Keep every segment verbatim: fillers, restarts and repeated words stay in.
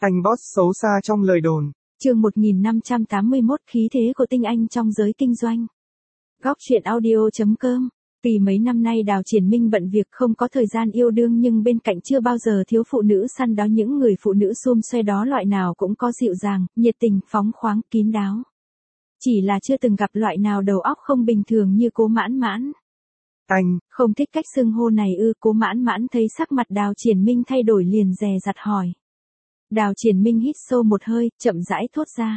Anh boss xấu xa trong lời đồn. Chương một nghìn năm trăm tám mươi mốt khí thế của tinh anh trong giới kinh doanh. Góc truyện audio chấm com. Vì mấy năm nay Đào Triển Minh bận việc không có thời gian yêu đương, nhưng bên cạnh chưa bao giờ thiếu phụ nữ săn đó, những người phụ nữ xum xuê đó loại nào cũng có dịu dàng, nhiệt tình, phóng khoáng, kín đáo. Chỉ là chưa từng gặp loại nào đầu óc không bình thường như Cố Mãn Mãn. Anh, không thích cách xưng hô này ư? Cố Mãn Mãn thấy sắc mặt Đào Triển Minh thay đổi liền dè dặt hỏi. Đào Triển Minh hít sâu một hơi, chậm rãi thốt ra.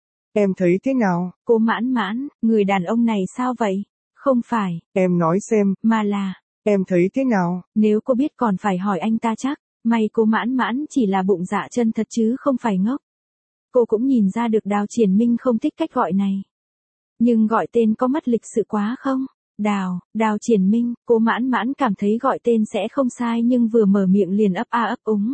Em thấy thế nào? Cố Mãn Mãn, người đàn ông này sao vậy? Không phải. Em nói xem. Mà là. Em thấy thế nào? Nếu cô biết còn phải hỏi anh ta chắc. May Cố Mãn Mãn chỉ là bụng dạ chân thật chứ không phải ngốc. Cô cũng nhìn ra được Đào Triển Minh không thích cách gọi này. Nhưng gọi tên có mất lịch sự quá không? Đào, Đào Triển Minh, Cố Mãn Mãn cảm thấy gọi tên sẽ không sai, nhưng vừa mở miệng liền ấp a ấp úng.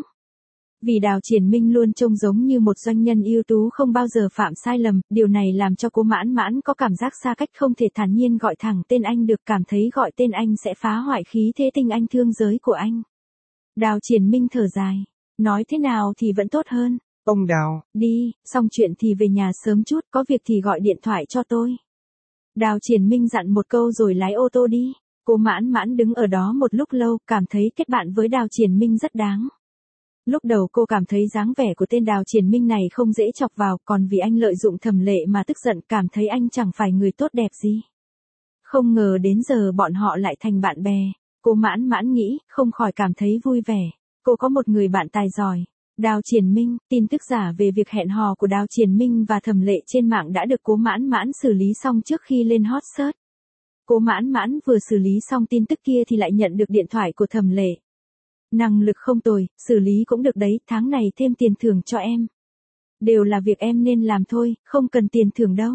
Vì Đào Triển Minh luôn trông giống như một doanh nhân ưu tú không bao giờ phạm sai lầm, điều này làm cho Cố Mãn Mãn có cảm giác xa cách, không thể thản nhiên gọi thẳng tên anh được, cảm thấy gọi tên anh sẽ phá hoại khí thế tinh anh thương giới của anh. Đào Triển Minh thở dài, nói thế nào thì vẫn tốt hơn. Ông Đào, đi, xong chuyện thì về nhà sớm chút, có việc thì gọi điện thoại cho tôi. Đào Triển Minh dặn một câu rồi lái ô tô đi. Cố Mãn Mãn đứng ở đó một lúc lâu, cảm thấy kết bạn với Đào Triển Minh rất đáng. Lúc đầu cô cảm thấy dáng vẻ của tên Đào Triển Minh này không dễ chọc vào, còn vì anh lợi dụng Thẩm Lệ mà tức giận, cảm thấy anh chẳng phải người tốt đẹp gì. Không ngờ đến giờ bọn họ lại thành bạn bè. Cố Mãn Mãn nghĩ, không khỏi cảm thấy vui vẻ. Cô có một người bạn tài giỏi. Đào Triển Minh. Tin tức giả về việc hẹn hò của Đào Triển Minh và Thẩm Lệ trên mạng đã được Cố Mãn Mãn xử lý xong trước khi lên hot search. Cố Mãn Mãn vừa xử lý xong tin tức kia thì lại nhận được điện thoại của Thẩm Lệ. Năng lực không tồi, xử lý cũng được đấy, tháng này thêm tiền thưởng cho em. Đều là việc em nên làm thôi, không cần tiền thưởng đâu.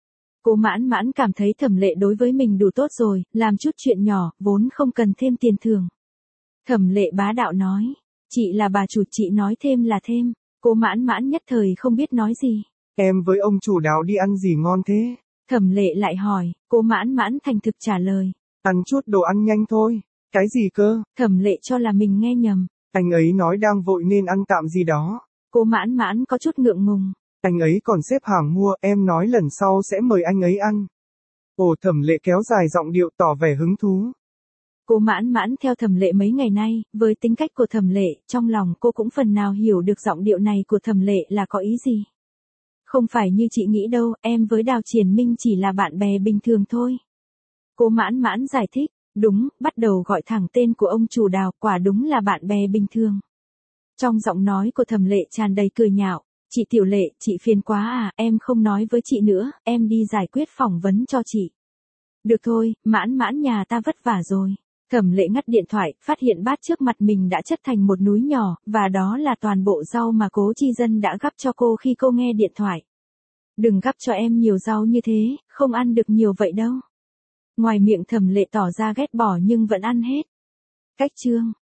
Cố Mãn Mãn cảm thấy Thẩm Lệ đối với mình đủ tốt rồi, làm chút chuyện nhỏ, vốn không cần thêm tiền thưởng. Thẩm Lệ bá đạo nói. Chị là bà chủ, chị nói thêm là thêm. Cố Mãn Mãn nhất thời không biết nói gì. Em với ông chủ Đào đi ăn gì ngon thế? Thẩm Lệ lại hỏi. Cố Mãn Mãn thành thực trả lời. Ăn chút đồ ăn nhanh thôi. Cái gì cơ? Thẩm Lệ cho là mình nghe nhầm. Anh ấy nói đang vội nên ăn tạm gì đó. Cố Mãn Mãn có chút ngượng ngùng. Anh ấy còn xếp hàng mua, em nói lần sau sẽ mời anh ấy ăn. Ồ, Thẩm Lệ kéo dài giọng điệu tỏ vẻ hứng thú. Cố Mãn Mãn theo Thẩm Lệ mấy ngày nay, với tính cách của Thẩm Lệ, trong lòng cô cũng phần nào hiểu được giọng điệu này của Thẩm Lệ là có ý gì. Không phải như chị nghĩ đâu, em với Đào Triển Minh chỉ là bạn bè bình thường thôi. Cố Mãn Mãn giải thích, đúng, bắt đầu gọi thẳng tên của ông chủ Đào, quả đúng là bạn bè bình thường. Trong giọng nói của Thẩm Lệ tràn đầy cười nhạo, chị Tiểu Lệ, chị phiền quá à, em không nói với chị nữa, em đi giải quyết phỏng vấn cho chị. Được thôi, Mãn Mãn nhà ta vất vả rồi. Thẩm Lệ ngắt điện thoại, phát hiện bát trước mặt mình đã chất thành một núi nhỏ, và đó là toàn bộ rau mà Cố Chi Dân đã gắp cho cô khi cô nghe điện thoại. Đừng gắp cho em nhiều rau như thế, không ăn được nhiều vậy đâu. Ngoài miệng Thẩm Lệ tỏ ra ghét bỏ nhưng vẫn ăn hết. Cách chương.